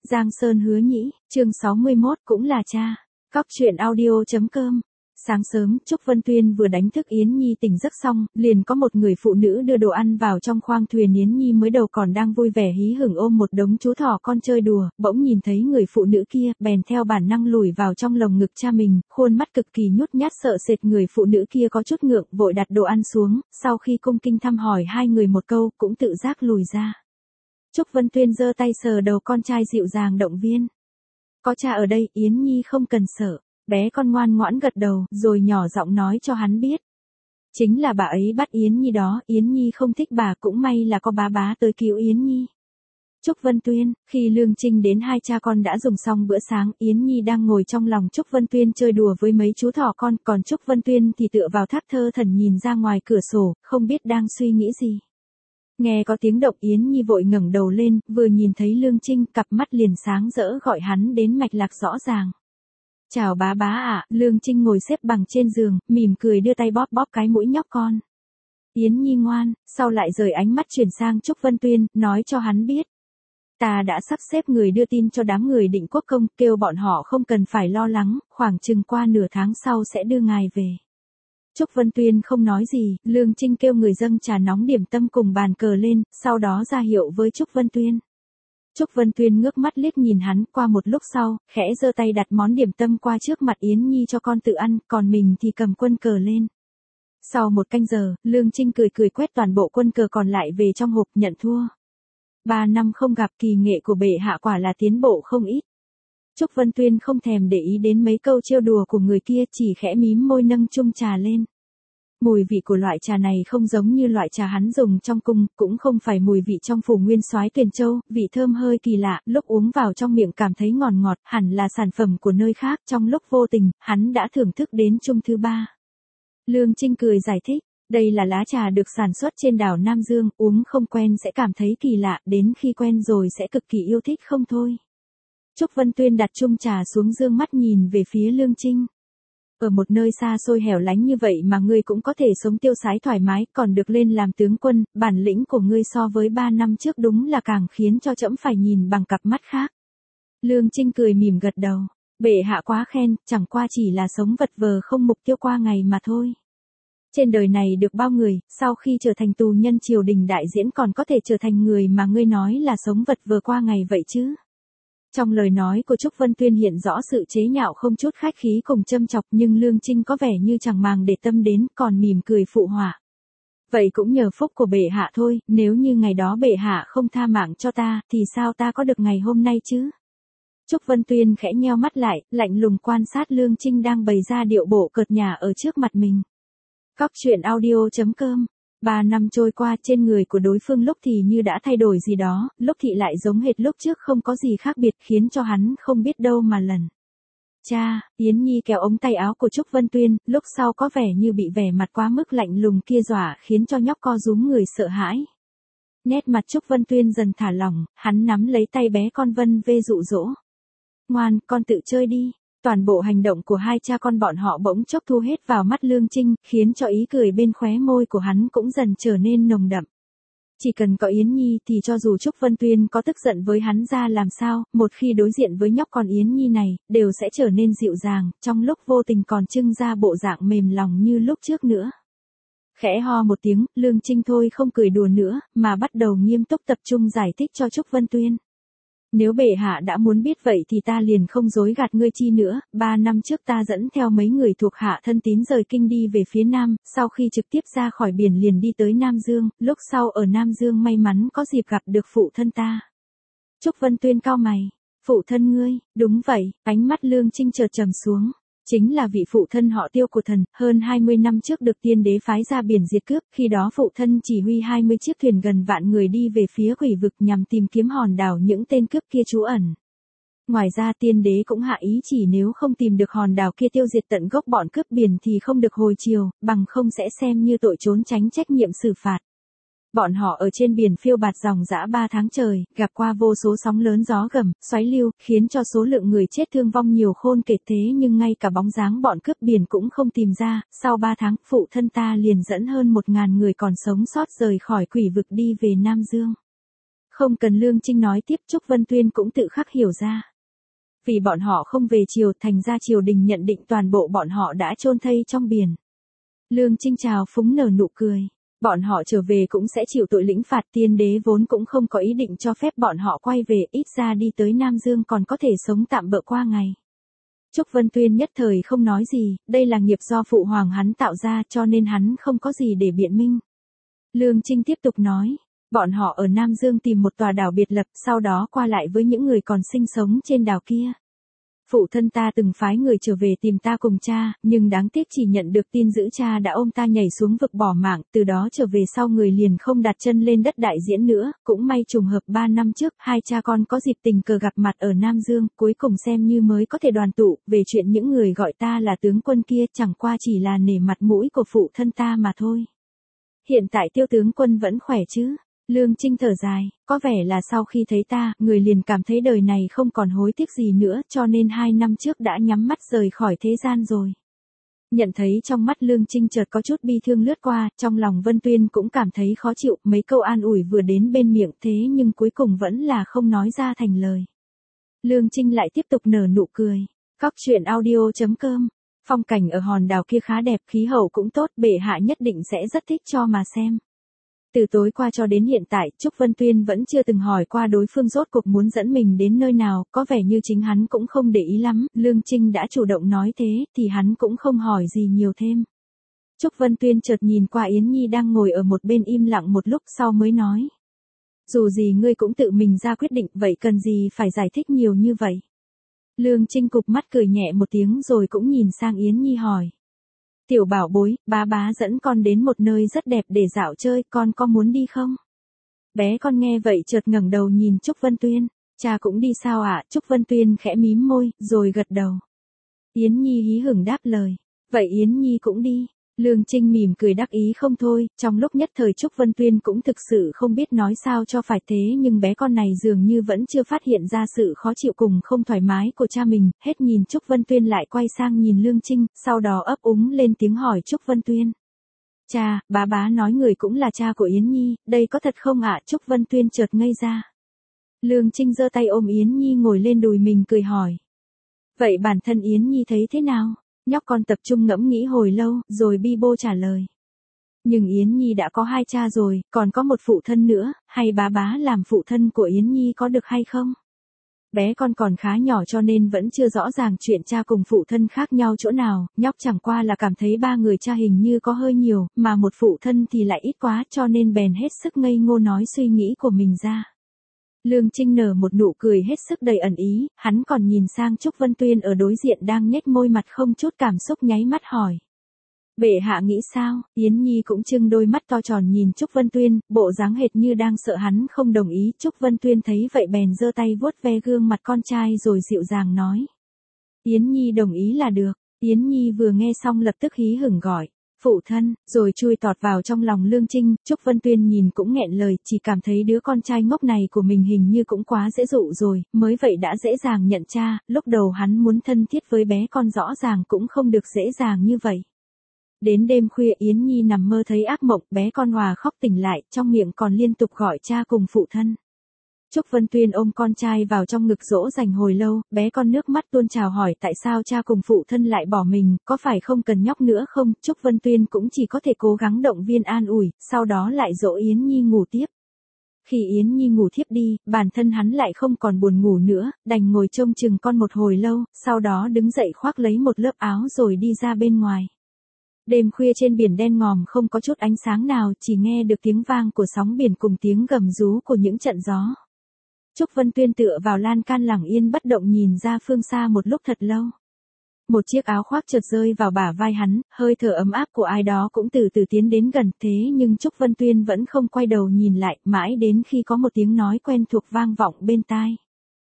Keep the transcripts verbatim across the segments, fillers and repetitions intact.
Giang Sơn Hứa Nhĩ, chương sáu mươi mốt cũng là cha. Cóc truyện audio chấm com. Sáng sớm, Trúc Vân Tuyên vừa đánh thức Yến Nhi tỉnh giấc xong, liền có một người phụ nữ đưa đồ ăn vào trong khoang thuyền. Yến Nhi mới đầu còn đang vui vẻ hí hửng ôm một đống chú thỏ con chơi đùa, bỗng nhìn thấy người phụ nữ kia, bèn theo bản năng lùi vào trong lồng ngực cha mình, khuôn mắt cực kỳ nhút nhát sợ sệt. Người phụ nữ kia có chút ngượng, vội đặt đồ ăn xuống, sau khi cung kinh thăm hỏi hai người một câu, cũng tự giác lùi ra. Trúc Vân Tuyên giơ tay sờ đầu con trai dịu dàng động viên. Có cha ở đây, Yến Nhi không cần sợ. Bé con ngoan ngoãn gật đầu, rồi nhỏ giọng nói cho hắn biết. Chính là bà ấy bắt Yến Nhi đó, Yến Nhi không thích bà, cũng may là có bá bá tới cứu Yến Nhi. Trúc Vân Tuyên, khi Lương Trinh đến hai cha con đã dùng xong bữa sáng, Yến Nhi đang ngồi trong lòng Trúc Vân Tuyên chơi đùa với mấy chú thỏ con, còn Trúc Vân Tuyên thì tựa vào thác thơ thần nhìn ra ngoài cửa sổ, không biết đang suy nghĩ gì. Nghe có tiếng động Yến Nhi vội ngẩng đầu lên, vừa nhìn thấy Lương Trinh, cặp mắt liền sáng rỡ gọi hắn đến mạch lạc rõ ràng. Chào bá bá ạ, Lương Trinh ngồi xếp bằng trên giường, mỉm cười đưa tay bóp bóp cái mũi nhóc con. Yến Nhi ngoan, sau lại rời ánh mắt chuyển sang Trúc Vân Tuyên, nói cho hắn biết. Ta đã sắp xếp người đưa tin cho đám người Định Quốc Công, kêu bọn họ không cần phải lo lắng, khoảng chừng qua nửa tháng sau sẽ đưa ngài về. Trúc Vân Tuyên không nói gì, Lương Trinh kêu người dâng trà nóng điểm tâm cùng bàn cờ lên, sau đó ra hiệu với Trúc Vân Tuyên. Trúc Vân Tuyên ngước mắt liếc nhìn hắn, qua một lúc sau, khẽ giơ tay đặt món điểm tâm qua trước mặt Yến Nhi cho con tự ăn, còn mình thì cầm quân cờ lên. Sau một canh giờ, Lương Trinh cười cười quét toàn bộ quân cờ còn lại về trong hộp nhận thua. Ba năm không gặp, kỳ nghệ của bệ hạ quả là tiến bộ không ít. Trúc Vân Tuyên không thèm để ý đến mấy câu trêu đùa của người kia, chỉ khẽ mím môi nâng chung trà lên. Mùi vị của loại trà này không giống như loại trà hắn dùng trong cung, cũng không phải mùi vị trong phủ nguyên soái Tuyền Châu, vị thơm hơi kỳ lạ, lúc uống vào trong miệng cảm thấy ngọt ngọt, hẳn là sản phẩm của nơi khác, trong lúc vô tình, hắn đã thưởng thức đến chung thứ ba. Lương Trinh cười giải thích, đây là lá trà được sản xuất trên đảo Nam Dương, uống không quen sẽ cảm thấy kỳ lạ, đến khi quen rồi sẽ cực kỳ yêu thích không thôi. Trúc Vân Tuyên đặt chung trà xuống dương mắt nhìn về phía Lương Trinh. Ở một nơi xa xôi hẻo lánh như vậy mà ngươi cũng có thể sống tiêu sái thoải mái, còn được lên làm tướng quân, bản lĩnh của ngươi so với ba năm trước đúng là càng khiến cho trẫm phải nhìn bằng cặp mắt khác. Lương Trinh cười mỉm gật đầu, bệ hạ quá khen, chẳng qua chỉ là sống vật vờ không mục tiêu qua ngày mà thôi. Trên đời này được bao người, sau khi trở thành tù nhân triều đình đại diễn còn có thể trở thành người mà ngươi nói là sống vật vờ qua ngày vậy chứ? Trong lời nói của Trúc Vân Tuyên hiện rõ sự chế nhạo không chút khách khí cùng châm chọc, nhưng Lương Trinh có vẻ như chẳng màng để tâm đến, còn mỉm cười phụ họa. Vậy cũng nhờ phúc của bệ hạ thôi, nếu như ngày đó bệ hạ không tha mạng cho ta, thì sao ta có được ngày hôm nay chứ? Trúc Vân Tuyên khẽ nheo mắt lại, lạnh lùng quan sát Lương Trinh đang bày ra điệu bộ cợt nhả ở trước mặt mình. Cóc truyện audio chấm com. Ba năm trôi qua, trên người của đối phương lúc thì như đã thay đổi gì đó, lúc thì lại giống hệt lúc trước, không có gì khác biệt, khiến cho hắn không biết đâu mà lần. Cha, Yến Nhi kéo ống tay áo của Trúc Vân Tuyên, lúc sau có vẻ như bị vẻ mặt quá mức lạnh lùng kia dọa, khiến cho nhóc co rúm người sợ hãi. Nét mặt Trúc Vân Tuyên dần thả lỏng, hắn nắm lấy tay bé con Vân Vê dụ dỗ. Ngoan, con tự chơi đi. Toàn bộ hành động của hai cha con bọn họ bỗng chốc thu hết vào mắt Lương Trinh, khiến cho ý cười bên khóe môi của hắn cũng dần trở nên nồng đậm. Chỉ cần có Yến Nhi thì cho dù Trúc Vân Tuyên có tức giận với hắn ra làm sao, một khi đối diện với nhóc con Yến Nhi này, đều sẽ trở nên dịu dàng, trong lúc vô tình còn trưng ra bộ dạng mềm lòng như lúc trước nữa. Khẽ ho một tiếng, Lương Trinh thôi không cười đùa nữa, mà bắt đầu nghiêm túc tập trung giải thích cho Trúc Vân Tuyên. Nếu bệ hạ đã muốn biết vậy thì ta liền không dối gạt ngươi chi nữa, ba năm trước ta dẫn theo mấy người thuộc hạ thân tín rời kinh đi về phía Nam, sau khi trực tiếp ra khỏi biển liền đi tới Nam Dương, lúc sau ở Nam Dương may mắn có dịp gặp được phụ thân ta. Trúc Vân Tuyên cau mày, phụ thân ngươi, đúng vậy, ánh mắt Lương Trinh chợt trầm xuống. Chính là vị phụ thân họ Tiêu của thần, hơn hai mươi năm trước được tiên đế phái ra biển diệt cướp, khi đó phụ thân chỉ huy hai mươi chiếc thuyền gần vạn người đi về phía quỷ vực nhằm tìm kiếm hòn đảo những tên cướp kia trú ẩn. Ngoài ra tiên đế cũng hạ ý chỉ nếu không tìm được hòn đảo kia tiêu diệt tận gốc bọn cướp biển thì không được hồi chiều, bằng không sẽ xem như tội trốn tránh trách nhiệm xử phạt. Bọn họ ở trên biển phiêu bạt dòng dã ba tháng trời, gặp qua vô số sóng lớn gió gầm, xoáy lưu, khiến cho số lượng người chết thương vong nhiều khôn kể, thế nhưng ngay cả bóng dáng bọn cướp biển cũng không tìm ra, sau ba tháng, phụ thân ta liền dẫn hơn một ngàn người còn sống sót rời khỏi quỷ vực đi về Nam Dương. Không cần Lương Trinh nói tiếp, Trúc Vân Tuyên cũng tự khắc hiểu ra. Vì bọn họ không về triều, thành ra triều đình nhận định toàn bộ bọn họ đã chôn thây trong biển. Lương Trinh chào phúng nở nụ cười. Bọn họ trở về cũng sẽ chịu tội lĩnh phạt, tiên đế vốn cũng không có ý định cho phép bọn họ quay về, ít ra đi tới Nam Dương còn có thể sống tạm bợ qua ngày. Trúc Vân Tuyên nhất thời không nói gì, đây là nghiệp do phụ hoàng hắn tạo ra cho nên hắn không có gì để biện minh. Lương Trinh tiếp tục nói, bọn họ ở Nam Dương tìm một tòa đảo biệt lập, sau đó qua lại với những người còn sinh sống trên đảo kia. Phụ thân ta từng phái người trở về tìm ta cùng cha, nhưng đáng tiếc chỉ nhận được tin giữ cha đã ôm ta nhảy xuống vực bỏ mạng, từ đó trở về sau người liền không đặt chân lên đất đại diễn nữa, cũng may trùng hợp ba năm trước, hai cha con có dịp tình cờ gặp mặt ở Nam Dương, cuối cùng xem như mới có thể đoàn tụ, về chuyện những người gọi ta là tướng quân kia chẳng qua chỉ là nể mặt mũi của phụ thân ta mà thôi. Hiện tại Tiêu tướng quân vẫn khỏe chứ? Lương Trinh thở dài, có vẻ là sau khi thấy ta, người liền cảm thấy đời này không còn hối tiếc gì nữa, cho nên hai năm trước đã nhắm mắt rời khỏi thế gian rồi. Nhận thấy trong mắt Lương Trinh chợt có chút bi thương lướt qua, trong lòng Vân Tuyên cũng cảm thấy khó chịu, mấy câu an ủi vừa đến bên miệng thế nhưng cuối cùng vẫn là không nói ra thành lời. Lương Trinh lại tiếp tục nở nụ cười. Cóc truyện audio chấm com. Phong cảnh ở hòn đảo kia khá đẹp, khí hậu cũng tốt, bệ hạ nhất định sẽ rất thích cho mà xem. Từ tối qua cho đến hiện tại, Trúc Vân Tuyên vẫn chưa từng hỏi qua đối phương rốt cuộc muốn dẫn mình đến nơi nào, có vẻ như chính hắn cũng không để ý lắm, Lương Trinh đã chủ động nói thế, thì hắn cũng không hỏi gì nhiều thêm. Trúc Vân Tuyên chợt nhìn qua Yến Nhi đang ngồi ở một bên im lặng một lúc sau mới nói. Dù gì ngươi cũng tự mình ra quyết định, vậy cần gì phải giải thích nhiều như vậy. Lương Trinh cụp mắt cười nhẹ một tiếng rồi cũng nhìn sang Yến Nhi hỏi. Tiểu bảo bối, bá bá dẫn con đến một nơi rất đẹp để dạo chơi, con có muốn đi không? Bé con nghe vậy chợt ngẩng đầu nhìn Trúc Vân Tuyên, cha cũng đi sao ạ? À? Trúc Vân Tuyên khẽ mím môi, rồi gật đầu. Yến Nhi hí hửng đáp lời, vậy Yến Nhi cũng đi. Lương Trinh mỉm cười đắc ý không thôi, trong lúc nhất thời Trúc Vân Tuyên cũng thực sự không biết nói sao cho phải thế nhưng bé con này dường như vẫn chưa phát hiện ra sự khó chịu cùng không thoải mái của cha mình, hết nhìn Trúc Vân Tuyên lại quay sang nhìn Lương Trinh, sau đó ấp úng lên tiếng hỏi Trúc Vân Tuyên. Cha, bá bá nói người cũng là cha của Yến Nhi, đây có thật không ạ? À? Trúc Vân Tuyên chợt ngây ra. Lương Trinh giơ tay ôm Yến Nhi ngồi lên đùi mình cười hỏi. Vậy bản thân Yến Nhi thấy thế nào? Nhóc con tập trung ngẫm nghĩ hồi lâu, rồi bi bô trả lời. Nhưng Yến Nhi đã có hai cha rồi, còn có một phụ thân nữa, hay bá bá làm phụ thân của Yến Nhi có được hay không? Bé con còn khá nhỏ cho nên vẫn chưa rõ ràng chuyện cha cùng phụ thân khác nhau chỗ nào, nhóc chẳng qua là cảm thấy ba người cha hình như có hơi nhiều, mà một phụ thân thì lại ít quá cho nên bèn hết sức ngây ngô nói suy nghĩ của mình ra. Lương Trinh nở một nụ cười hết sức đầy ẩn ý, hắn còn nhìn sang Trúc Vân Tuyên ở đối diện đang nhếch môi mặt không chút cảm xúc nháy mắt hỏi. Bệ hạ nghĩ sao? Yến Nhi cũng trưng đôi mắt to tròn nhìn Trúc Vân Tuyên, bộ dáng hệt như đang sợ hắn không đồng ý. Trúc Vân Tuyên thấy vậy bèn giơ tay vuốt ve gương mặt con trai rồi dịu dàng nói. Yến Nhi đồng ý là được. Yến Nhi vừa nghe xong lập tức hí hửng gọi. Phụ thân, rồi chui tọt vào trong lòng Lương Trinh, Trúc Vân Tuyên nhìn cũng nghẹn lời, chỉ cảm thấy đứa con trai ngốc này của mình hình như cũng quá dễ dụ rồi, mới vậy đã dễ dàng nhận cha, lúc đầu hắn muốn thân thiết với bé con rõ ràng cũng không được dễ dàng như vậy. Đến đêm khuya Yến Nhi nằm mơ thấy ác mộng, bé con Hòa khóc tỉnh lại, trong miệng còn liên tục gọi cha cùng phụ thân. Trúc Vân Tuyên ôm con trai vào trong ngực dỗ dành hồi lâu, bé con nước mắt tuôn trào hỏi tại sao cha cùng phụ thân lại bỏ mình, có phải không cần nhóc nữa không? Trúc Vân Tuyên cũng chỉ có thể cố gắng động viên an ủi, sau đó lại dỗ Yến Nhi ngủ tiếp. Khi Yến Nhi ngủ thiếp đi, bản thân hắn lại không còn buồn ngủ nữa, đành ngồi trông chừng con một hồi lâu, sau đó đứng dậy khoác lấy một lớp áo rồi đi ra bên ngoài. Đêm khuya trên biển đen ngòm không có chút ánh sáng nào, chỉ nghe được tiếng vang của sóng biển cùng tiếng gầm rú của những trận gió. Trúc Vân Tuyên tựa vào lan can lặng yên bất động nhìn ra phương xa một lúc thật lâu. Một chiếc áo khoác chợt rơi vào bả vai hắn, hơi thở ấm áp của ai đó cũng từ từ tiến đến gần, thế nhưng Trúc Vân Tuyên vẫn không quay đầu nhìn lại, mãi đến khi có một tiếng nói quen thuộc vang vọng bên tai.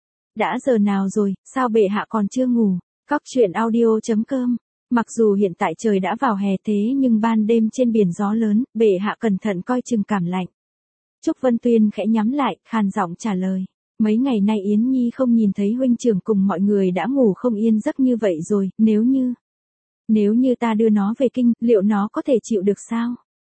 Đã giờ nào rồi, sao bệ hạ còn chưa ngủ? Cóc truyện audio chấm com. Mặc dù hiện tại trời đã vào hè thế nhưng ban đêm trên biển gió lớn, bệ hạ cẩn thận coi chừng cảm lạnh. Trúc Vân Tuyên khẽ nhắm lại, khàn giọng trả lời. Mấy ngày nay Yến Nhi không nhìn thấy huynh trưởng cùng mọi người đã ngủ không yên giấc như vậy rồi, nếu như... Nếu như ta đưa nó về kinh, liệu nó có thể chịu được sao?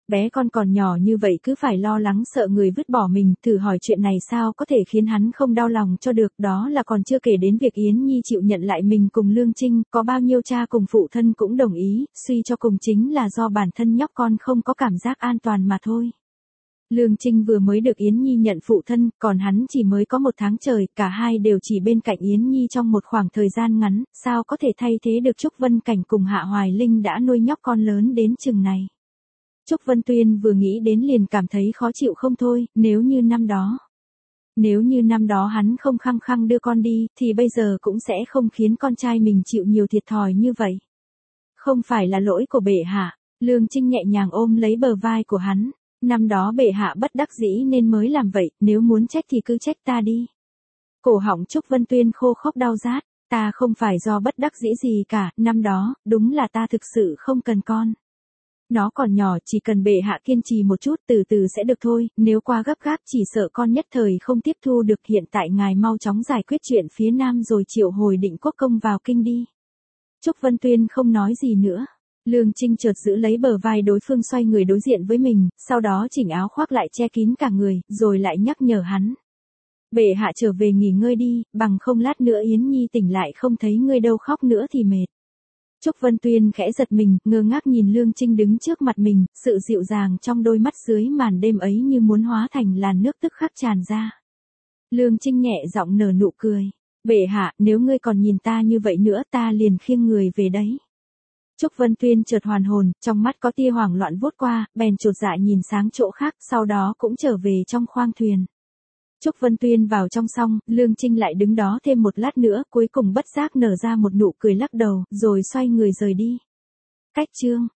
Bé con còn nhỏ như vậy cứ phải lo lắng sợ người vứt bỏ mình, thử hỏi chuyện này sao có thể khiến hắn không đau lòng cho được, đó là còn chưa kể đến việc Yến Nhi chịu nhận lại mình cùng Lương Trinh, có bao nhiêu cha cùng phụ thân cũng đồng ý, suy cho cùng chính là do bản thân nhóc con không có cảm giác an toàn mà thôi. Lương Trinh vừa mới được Yến Nhi nhận phụ thân, còn hắn chỉ mới có một tháng trời, cả hai đều chỉ bên cạnh Yến Nhi trong một khoảng thời gian ngắn, sao có thể thay thế được Trúc Vân Cảnh cùng Hạ Hoài Linh đã nuôi nhóc con lớn đến chừng này. Trúc Vân Tuyên vừa nghĩ đến liền cảm thấy khó chịu không thôi, nếu như năm đó. Nếu như năm đó hắn không khăng khăng đưa con đi, thì bây giờ cũng sẽ không khiến con trai mình chịu nhiều thiệt thòi như vậy. Không phải là lỗi của bệ hạ, Lương Trinh nhẹ nhàng ôm lấy bờ vai của hắn. Năm đó bệ hạ bất đắc dĩ nên mới làm vậy, nếu muốn trách thì cứ trách ta đi. Cổ họng Trúc Vân Tuyên khô khốc đau rát, ta không phải do bất đắc dĩ gì cả, năm đó, đúng là ta thực sự không cần con. Nó còn nhỏ, chỉ cần bệ hạ kiên trì một chút từ từ sẽ được thôi, nếu quá gấp gáp chỉ sợ con nhất thời không tiếp thu được, hiện tại ngài mau chóng giải quyết chuyện phía Nam rồi triệu hồi Định Quốc công vào kinh đi. Trúc Vân Tuyên không nói gì nữa. Lương Trinh chợt giữ lấy bờ vai đối phương xoay người đối diện với mình, sau đó chỉnh áo khoác lại che kín cả người, rồi lại nhắc nhở hắn. Bệ hạ trở về nghỉ ngơi đi, bằng không lát nữa Yến Nhi tỉnh lại không thấy ngươi đâu khóc nữa thì mệt. Trúc Vân Tuyên khẽ giật mình, ngơ ngác nhìn Lương Trinh đứng trước mặt mình, sự dịu dàng trong đôi mắt dưới màn đêm ấy như muốn hóa thành làn nước tức khắc tràn ra. Lương Trinh nhẹ giọng nở nụ cười. Bệ hạ, nếu ngươi còn nhìn ta như vậy nữa ta liền khiêng người về đấy. Trúc Vân Tuyên chợt hoàn hồn, trong mắt có tia hoảng loạn vút qua, bèn chột dạ nhìn sang chỗ khác, sau đó cũng trở về trong khoang thuyền. Trúc Vân Tuyên vào trong xong, Lương Trinh lại đứng đó thêm một lát nữa, cuối cùng bất giác nở ra một nụ cười lắc đầu, rồi xoay người rời đi. Cách chương